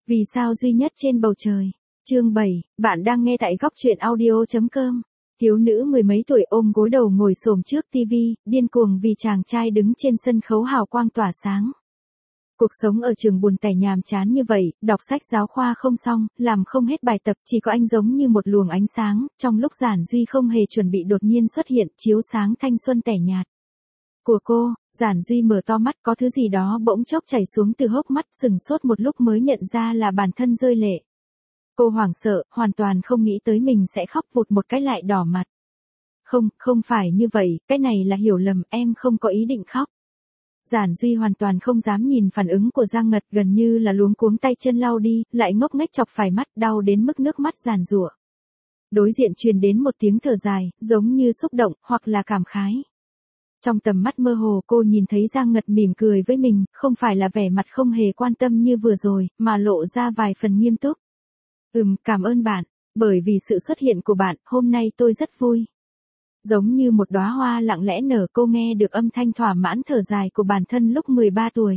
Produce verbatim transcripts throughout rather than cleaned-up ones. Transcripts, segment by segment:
Vì sao duy nhất trên bầu trời? Chương bảy, bạn đang nghe tại góc truyện audio chấm com. Thiếu nữ mười mấy tuổi ôm gối đầu ngồi xổm trước tivi, điên cuồng vì chàng trai đứng trên sân khấu hào quang tỏa sáng. Cuộc sống ở trường buồn tẻ nhàm chán như vậy, đọc sách giáo khoa không xong, làm không hết bài tập, chỉ có anh giống như một luồng ánh sáng, trong lúc Giản Duy không hề chuẩn bị đột nhiên xuất hiện, chiếu sáng thanh xuân tẻ nhạt của cô. Giản Duy mở to mắt, có thứ gì đó bỗng chốc chảy xuống từ hốc mắt, sừng sốt một lúc mới nhận ra là bản thân rơi lệ. Cô hoảng sợ, hoàn toàn không nghĩ tới mình sẽ khóc vụt một cái lại đỏ mặt. Không, không phải như vậy, cái này là hiểu lầm, em không có ý định khóc. Giản Duy hoàn toàn không dám nhìn phản ứng của Giang Ngật, gần như là luống cuống tay chân lau đi, lại ngốc nghếch chọc phải mắt, đau đến mức nước mắt giàn giụa. Đối diện truyền đến một tiếng thở dài, giống như xúc động, hoặc là cảm khái. Trong tầm mắt mơ hồ cô nhìn thấy Giang Ngật mỉm cười với mình, không phải là vẻ mặt không hề quan tâm như vừa rồi, mà lộ ra vài phần nghiêm túc. Ừm, cảm ơn bạn, bởi vì sự xuất hiện của bạn, hôm nay tôi rất vui. Giống như một đóa hoa lặng lẽ nở, cô nghe được âm thanh thỏa mãn thở dài của bản thân lúc mười ba tuổi.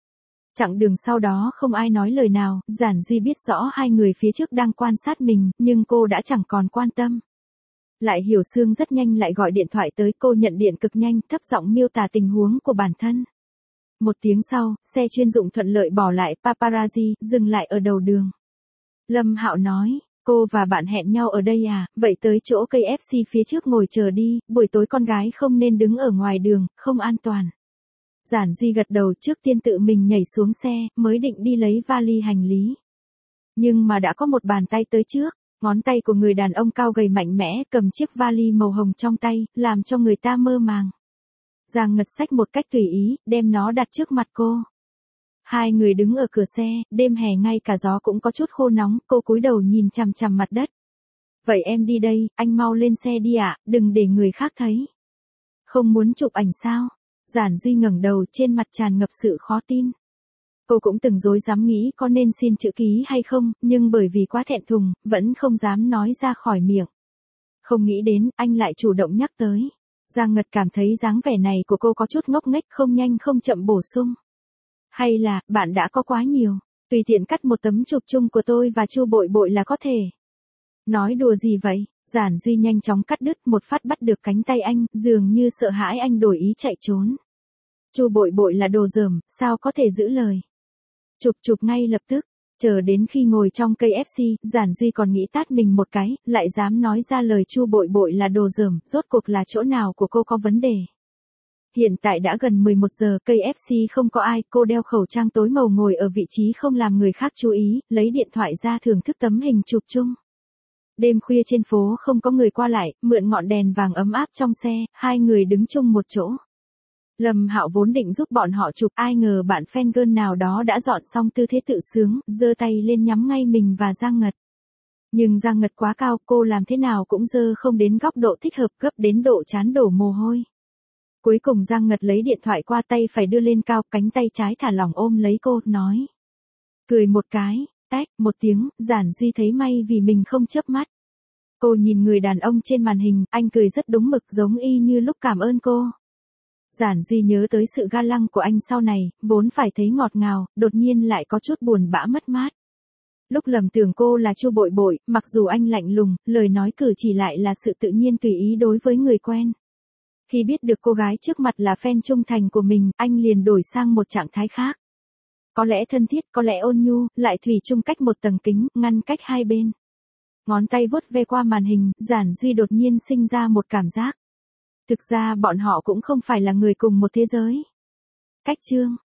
Chặng đường sau đó không ai nói lời nào, Giản Duy biết rõ hai người phía trước đang quan sát mình, nhưng cô đã chẳng còn quan tâm. Lại Hiểu Sương rất nhanh lại gọi điện thoại tới, cô nhận điện cực nhanh, thấp giọng miêu tả tình huống của bản thân. Một tiếng sau, xe chuyên dụng thuận lợi bỏ lại paparazzi, dừng lại ở đầu đường. Lâm Hạo nói, cô và bạn hẹn nhau ở đây à, vậy tới chỗ cây ép xê phía trước ngồi chờ đi, buổi tối con gái không nên đứng ở ngoài đường, không an toàn. Giản Duy gật đầu, trước tiên tự mình nhảy xuống xe, mới định đi lấy vali hành lý. Nhưng mà đã có một bàn tay tới trước, ngón tay của người đàn ông cao gầy mạnh mẽ cầm chiếc vali màu hồng trong tay, làm cho người ta mơ màng. Giang Ngật xách một cách tùy ý, đem nó đặt trước mặt cô. Hai người đứng ở cửa xe, đêm hè ngay cả gió cũng có chút khô nóng, cô cúi đầu nhìn chằm chằm mặt đất. Vậy em đi đây, anh mau lên xe đi ạ, đừng để người khác thấy. Không muốn chụp ảnh sao? Giản Duy ngẩng đầu, trên mặt tràn ngập sự khó tin. Cô cũng từng dối dám nghĩ có nên xin chữ ký hay không, nhưng bởi vì quá thẹn thùng, vẫn không dám nói ra khỏi miệng. Không nghĩ đến, anh lại chủ động nhắc tới. Giang Ngật cảm thấy dáng vẻ này của cô có chút ngốc nghếch, không nhanh không chậm bổ sung. Hay là, bạn đã có quá nhiều, tùy tiện cắt một tấm chụp chung của tôi và Chu Bội Bội là có thể. Nói đùa gì vậy? Giản Duy nhanh chóng cắt đứt, một phát bắt được cánh tay anh, dường như sợ hãi anh đổi ý chạy trốn. Chu Bội Bội là đồ dởm, sao có thể giữ lời. Chụp chụp ngay lập tức, chờ đến khi ngồi trong cây ép xê, Giản Duy còn nghĩ tát mình một cái, lại dám nói ra lời Chu Bội Bội là đồ dởm, rốt cuộc là chỗ nào của cô có vấn đề. Hiện tại đã gần mười một giờ, cây ép xê không có ai, cô đeo khẩu trang tối màu ngồi ở vị trí không làm người khác chú ý, lấy điện thoại ra thưởng thức tấm hình chụp chung. Đêm khuya trên phố không có người qua lại, mượn ngọn đèn vàng ấm áp trong xe, hai người đứng chung một chỗ. Lâm Hạo vốn định giúp bọn họ chụp, ai ngờ bạn fan girl nào đó đã dọn xong tư thế tự sướng, giơ tay lên nhắm ngay mình và Giang Ngật. Nhưng Giang Ngật quá cao, cô làm thế nào cũng giơ không đến góc độ thích hợp, gấp đến độ chán đổ mồ hôi. Cuối cùng Giang Ngật lấy điện thoại qua, tay phải đưa lên cao, cánh tay trái thả lỏng ôm lấy cô, nói. Cười một cái, tách, một tiếng, Giản Duy thấy may vì mình không chớp mắt. Cô nhìn người đàn ông trên màn hình, anh cười rất đúng mực, giống y như lúc cảm ơn cô. Giản Duy nhớ tới sự ga lăng của anh sau này, vốn phải thấy ngọt ngào, đột nhiên lại có chút buồn bã mất mát. Lúc lầm tưởng cô là Chu Bội Bội, mặc dù anh lạnh lùng, lời nói cử chỉ lại là sự tự nhiên tùy ý đối với người quen. Khi biết được cô gái trước mặt là fan trung thành của mình, anh liền đổi sang một trạng thái khác. Có lẽ thân thiết, có lẽ ôn nhu, lại thủy chung cách một tầng kính, ngăn cách hai bên. Ngón tay vuốt ve qua màn hình, Giản Duy đột nhiên sinh ra một cảm giác. Thực ra bọn họ cũng không phải là người cùng một thế giới. Cách chương.